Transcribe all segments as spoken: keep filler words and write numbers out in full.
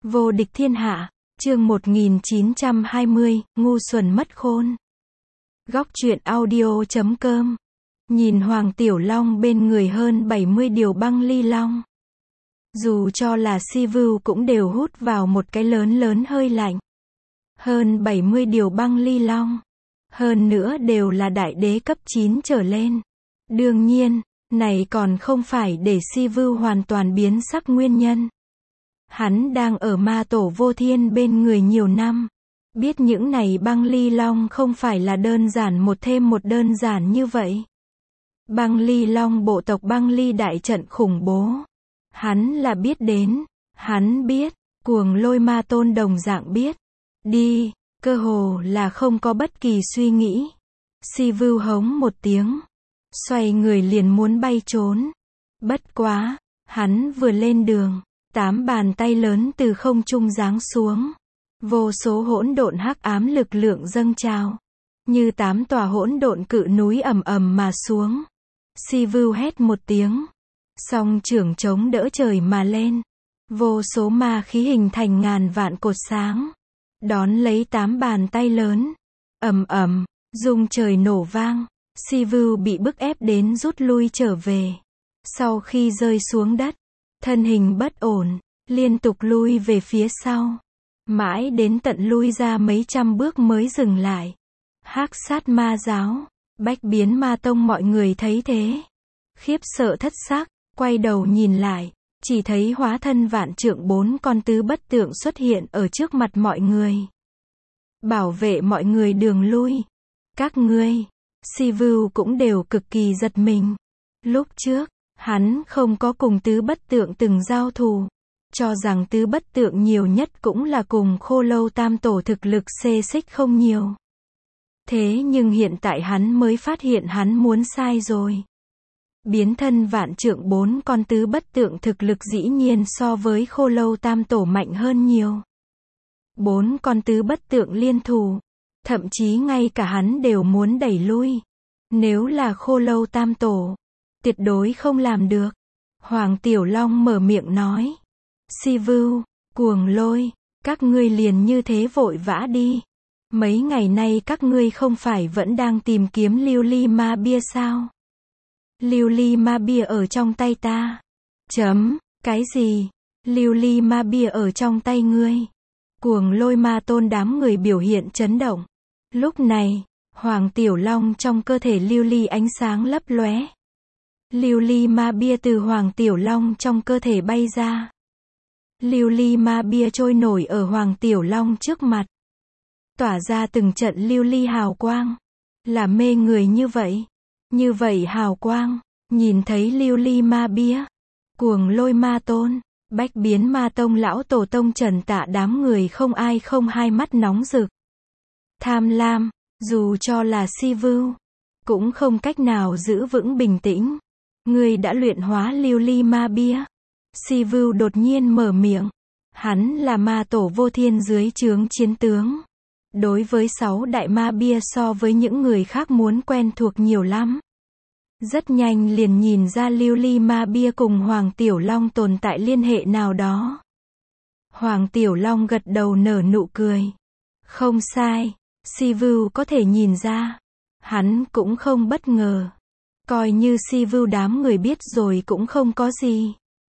Vô địch thiên hạ, chương một nghìn chín trăm hai mươi, ngu xuẩn mất khôn. Góc truyện audio chấm com. Nhìn Hoàng Tiểu Long bên người hơn bảy mươi điều băng ly long. Dù cho là si view cũng đều hút vào một cái lớn lớn hơi lạnh. Hơn bảy mươi điều băng ly long. Hơn nữa đều là đại đế cấp chín trở lên. Đương nhiên, này còn không phải để si view hoàn toàn biến sắc nguyên nhân. Hắn đang ở ma tổ vô thiên bên người nhiều năm. Biết những này băng ly long không phải là đơn giản một thêm một đơn giản như vậy. Băng ly long bộ tộc băng ly đại trận khủng bố. Hắn là biết đến. Hắn biết. Cuồng lôi ma tôn đồng dạng biết. Đi. Cơ hồ là không có bất kỳ suy nghĩ. Si view hống một tiếng. Xoay người liền muốn bay trốn. Bất quá. Hắn vừa lên đường. Tám bàn tay lớn từ không trung giáng xuống. Vô số hỗn độn hắc ám lực lượng dâng trào. Như tám tòa hỗn độn cự núi ầm ầm mà xuống. Si view hét một tiếng. Song trưởng chống đỡ trời mà lên. Vô số ma khí hình thành ngàn vạn cột sáng. Đón lấy tám bàn tay lớn. Ầm ầm, rung trời nổ vang. Si view bị bức ép đến rút lui trở về. Sau khi rơi xuống đất, thân hình bất ổn, liên tục lui về phía sau. Mãi đến tận lui ra mấy trăm bước mới dừng lại. Hắc sát ma giáo, bách biến ma tông mọi người thấy thế. Khiếp sợ thất xác, quay đầu nhìn lại, chỉ thấy hóa thân vạn trượng bốn con tứ bất tượng xuất hiện ở trước mặt mọi người. Bảo vệ mọi người đường lui. Các ngươi, si view cũng đều cực kỳ giật mình. Lúc trước, hắn không có cùng tứ bất tượng từng giao thù. Cho rằng tứ bất tượng nhiều nhất cũng là cùng khô lâu tam tổ thực lực xê xích không nhiều. Thế nhưng hiện tại hắn mới phát hiện hắn muốn sai rồi. Biến thân vạn trượng bốn con tứ bất tượng thực lực dĩ nhiên so với khô lâu tam tổ mạnh hơn nhiều. Bốn con tứ bất tượng liên thủ. Thậm chí ngay cả hắn đều muốn đẩy lui. Nếu là khô lâu tam tổ, tuyệt đối không làm được. Hoàng Tiểu Long mở miệng nói. Si view, cuồng lôi, các ngươi liền như thế vội vã đi. Mấy ngày nay các ngươi không phải vẫn đang tìm kiếm lưu ly ma bia sao? Lưu ly ma bia ở trong tay ta. Chấm, cái gì? Lưu ly ma bia ở trong tay ngươi. Cuồng lôi ma tôn đám người biểu hiện chấn động. Lúc này, Hoàng Tiểu Long trong cơ thể lưu ly ánh sáng lấp lóe. Lưu ly ma bia từ Hoàng Tiểu Long trong cơ thể bay ra. Lưu ly ma bia trôi nổi ở Hoàng Tiểu Long trước mặt. Tỏa ra từng trận lưu ly hào quang. Là mê người như vậy. Như vậy hào quang. Nhìn thấy lưu ly ma bia. Cuồng lôi ma tôn. Bách biến ma tông lão tổ tông Trần Tạ đám người không ai không hai mắt nóng rực. Tham lam. Dù cho là si view. Cũng không cách nào giữ vững bình tĩnh. Ngươi đã luyện hóa lưu ly ma bia. Si view đột nhiên mở miệng. Hắn là ma tổ vô thiên dưới trướng chiến tướng. Đối với sáu đại ma bia so với những người khác muốn quen thuộc nhiều lắm. Rất nhanh liền nhìn ra lưu ly ma bia cùng Hoàng Tiểu Long tồn tại liên hệ nào đó. Hoàng Tiểu Long gật đầu nở nụ cười. Không sai, si view có thể nhìn ra. Hắn cũng không bất ngờ. Coi như si view đám người biết rồi cũng không có gì.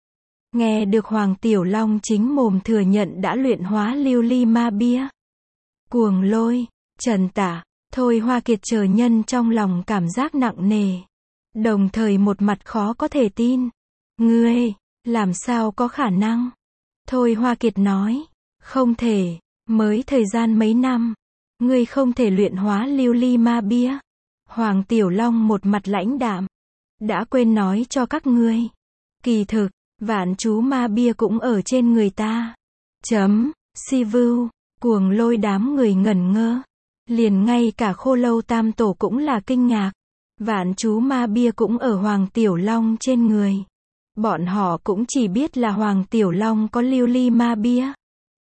Nghe được Hoàng Tiểu Long chính mồm thừa nhận đã luyện hóa lưu ly ma bia. Cuồng lôi, Trần Tạ, Thôi Hoa Kiệt chờ nhân trong lòng cảm giác nặng nề. Đồng thời một mặt khó có thể tin. Ngươi, làm sao có khả năng? Thôi Hoa Kiệt nói, không thể, mới thời gian mấy năm. Ngươi không thể luyện hóa lưu ly ma bia. Hoàng Tiểu Long một mặt lãnh đạm. Đã quên nói cho các ngươi. Kỳ thực, vạn chú ma bia cũng ở trên người ta. Chấm, si view, cuồng lôi đám người ngẩn ngơ. Liền ngay cả khô lâu tam tổ cũng là kinh ngạc. Vạn chú ma bia cũng ở Hoàng Tiểu Long trên người. Bọn họ cũng chỉ biết là Hoàng Tiểu Long có lưu ly ma bia.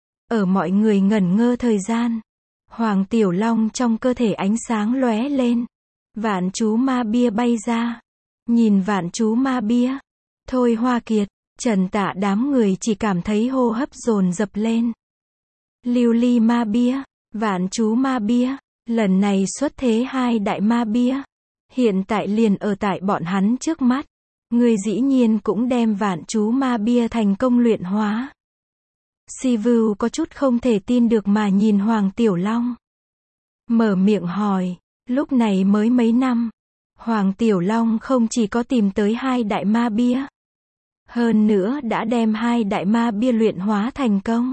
Ở mọi người ngẩn ngơ thời gian. Hoàng Tiểu Long trong cơ thể ánh sáng lóe lên. Vạn chú ma bia bay ra. Nhìn vạn chú ma bia. Thôi Hoa Kiệt, Trần Tạ đám người chỉ cảm thấy hô hấp dồn dập lên. Lưu ly ma bia, vạn chú ma bia, lần này xuất thế hai đại ma bia. Hiện tại liền ở tại bọn hắn trước mắt. Người dĩ nhiên cũng đem vạn chú ma bia thành công luyện hóa. Si Vưu có chút không thể tin được mà nhìn Hoàng Tiểu Long. Mở miệng hỏi, lúc này mới mấy năm. Hoàng Tiểu Long không chỉ có tìm tới hai đại ma bia. Hơn nữa đã đem hai đại ma bia luyện hóa thành công.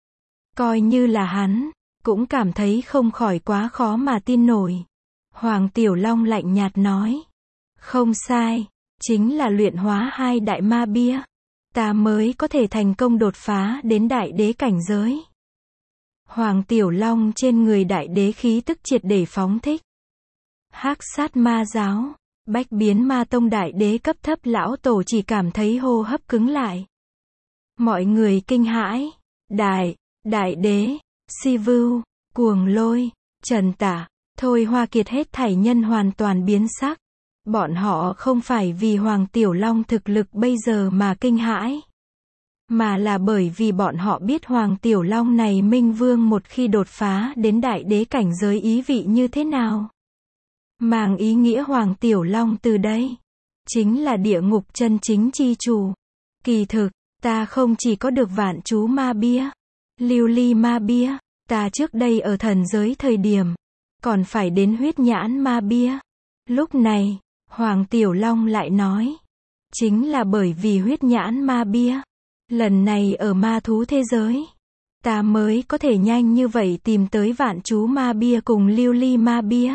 Coi như là hắn, cũng cảm thấy không khỏi quá khó mà tin nổi. Hoàng Tiểu Long lạnh nhạt nói. Không sai, chính là luyện hóa hai đại ma bia. Ta mới có thể thành công đột phá đến đại đế cảnh giới. Hoàng Tiểu Long trên người đại đế khí tức triệt để phóng thích. Hắc sát ma giáo, bách biến ma tông đại đế cấp thấp lão tổ chỉ cảm thấy hô hấp cứng lại. Mọi người kinh hãi. Đại, đại đế, Si Vưu, Cuồng Lôi, Trần Tả, Thôi Hoa Kiệt hết thảy nhân hoàn toàn biến sắc. Bọn họ không phải vì Hoàng Tiểu Long thực lực bây giờ mà kinh hãi. Mà là bởi vì bọn họ biết Hoàng Tiểu Long này Minh Vương một khi đột phá đến đại đế cảnh giới ý vị như thế nào. Mang ý nghĩa Hoàng Tiểu Long từ đây chính là địa ngục chân chính chi chủ. Kỳ thực, ta không chỉ có được vạn chú ma bia, lưu ly ma bia, ta trước đây ở thần giới thời điểm, còn phải đến huyết nhãn ma bia. Lúc này, Hoàng Tiểu Long lại nói, chính là bởi vì huyết nhãn ma bia, lần này ở ma thú thế giới, ta mới có thể nhanh như vậy tìm tới vạn chú ma bia cùng lưu ly ma bia.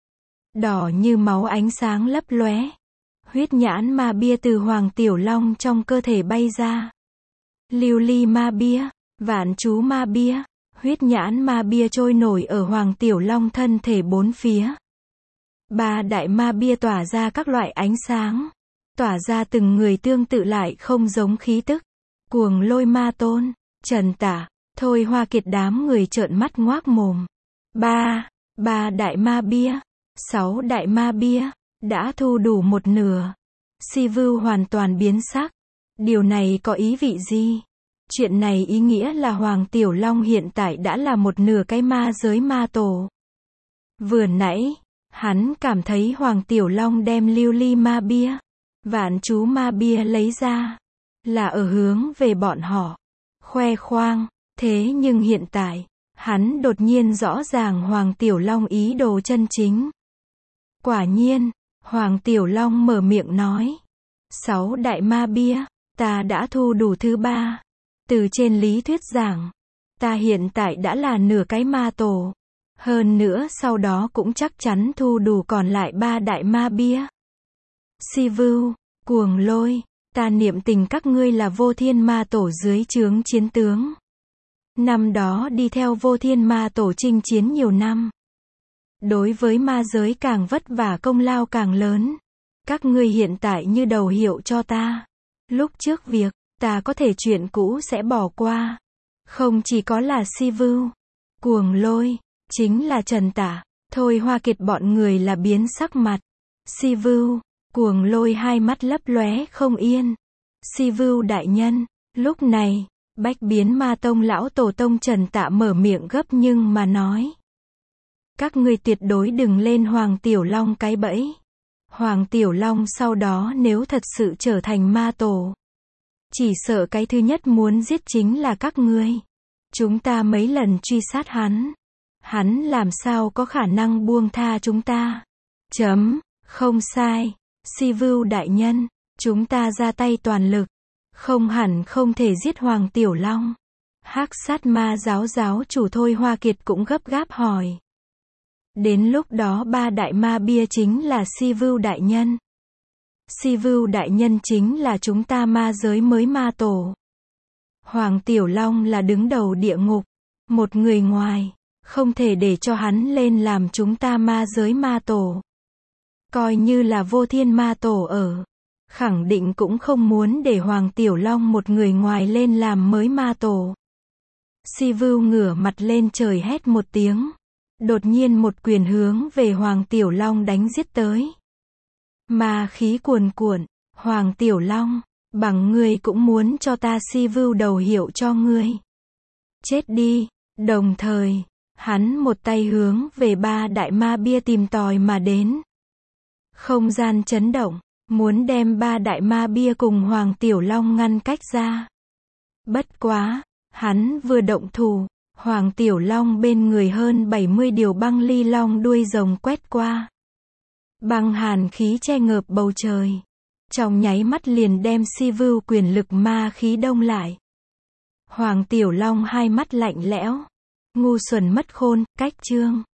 Đỏ như máu ánh sáng lấp lóe. Huyết nhãn ma bia từ Hoàng Tiểu Long trong cơ thể bay ra. Lưu ly ma bia, vạn chú ma bia, huyết nhãn ma bia trôi nổi ở Hoàng Tiểu Long thân thể bốn phía. Ba đại ma bia tỏa ra các loại ánh sáng, tỏa ra từng người tương tự lại không giống khí tức. Cuồng Lôi ma tôn, Trần Tả, Thôi Hoa Kiệt đám người trợn mắt ngoác mồm. Ba, ba đại ma bia, sáu đại ma bia, đã thu đủ một nửa. Si Vưu hoàn toàn biến sắc. Điều này có ý vị gì? Chuyện này ý nghĩa là Hoàng Tiểu Long hiện tại đã là một nửa cái ma giới ma tổ. Vừa nãy, hắn cảm thấy Hoàng Tiểu Long đem lưu ly ma bia, vạn chú ma bia lấy ra, là ở hướng về bọn họ, khoe khoang. Thế nhưng hiện tại, hắn đột nhiên rõ ràng Hoàng Tiểu Long ý đồ chân chính. Quả nhiên, Hoàng Tiểu Long mở miệng nói. Sáu đại ma bia, ta đã thu đủ thứ ba. Từ trên lý thuyết giảng, ta hiện tại đã là nửa cái ma tổ. Hơn nữa sau đó cũng chắc chắn thu đủ còn lại ba đại ma bia. Si Vưu, Cuồng Lôi, ta niệm tình các ngươi là vô thiên ma tổ dưới trướng chiến tướng. Năm đó đi theo vô thiên ma tổ chinh chiến nhiều năm. Đối với ma giới càng vất vả công lao càng lớn. Các ngươi hiện tại như đầu hiệu cho ta. Lúc trước việc, ta có thể chuyện cũ sẽ bỏ qua. Không chỉ có là Si Vưu, Cuồng Lôi, chính là Trần Tả, Thôi Hoa Kiệt bọn người là biến sắc mặt. Si Vưu, Cuồng Lôi hai mắt lấp lóe không yên. Si Vưu đại nhân, lúc này, bách biến ma tông lão tổ tông Trần Tạ mở miệng gấp nhưng mà nói. Các ngươi tuyệt đối đừng lên Hoàng Tiểu Long cái bẫy. Hoàng Tiểu Long sau đó nếu thật sự trở thành ma tổ, chỉ sợ cái thứ nhất muốn giết chính là các ngươi. Chúng ta mấy lần truy sát hắn, hắn làm sao có khả năng buông tha chúng ta. Chấm, không sai. Si Vưu đại nhân, chúng ta ra tay toàn lực, không hẳn không thể giết Hoàng Tiểu Long. Hắc sát ma giáo giáo chủ Thôi Hoa Kiệt cũng gấp gáp hỏi. Đến lúc đó ba đại ma bia chính là Si Vưu đại nhân. Si Vưu đại nhân chính là chúng ta ma giới mới ma tổ. Hoàng Tiểu Long là đứng đầu địa ngục, một người ngoài, không thể để cho hắn lên làm chúng ta ma giới ma tổ. Coi như là vô thiên ma tổ ở, khẳng định cũng không muốn để Hoàng Tiểu Long một người ngoài lên làm mới ma tổ. Si Vưu ngửa mặt lên trời hét một tiếng. Đột nhiên một quyền hướng về Hoàng Tiểu Long đánh giết tới. Ma khí cuồn cuộn, Hoàng Tiểu Long, Bằng ngươi cũng muốn cho ta si vưu đầu hiệu cho ngươi. Chết đi. Đồng thời, hắn một tay hướng về ba đại ma bia tìm tòi mà đến. Không gian chấn động, muốn đem ba đại ma bia cùng Hoàng Tiểu Long ngăn cách ra. Bất quá, hắn vừa động thủ, Hoàng Tiểu Long bên người hơn bảy mươi điều băng ly long đuôi rồng quét qua. Băng hàn khí che ngợp bầu trời. Trong nháy mắt liền đem si vưu quyền lực ma khí đông lại. Hoàng Tiểu Long hai mắt lạnh lẽo. Ngu xuẩn mất khôn, cách chương.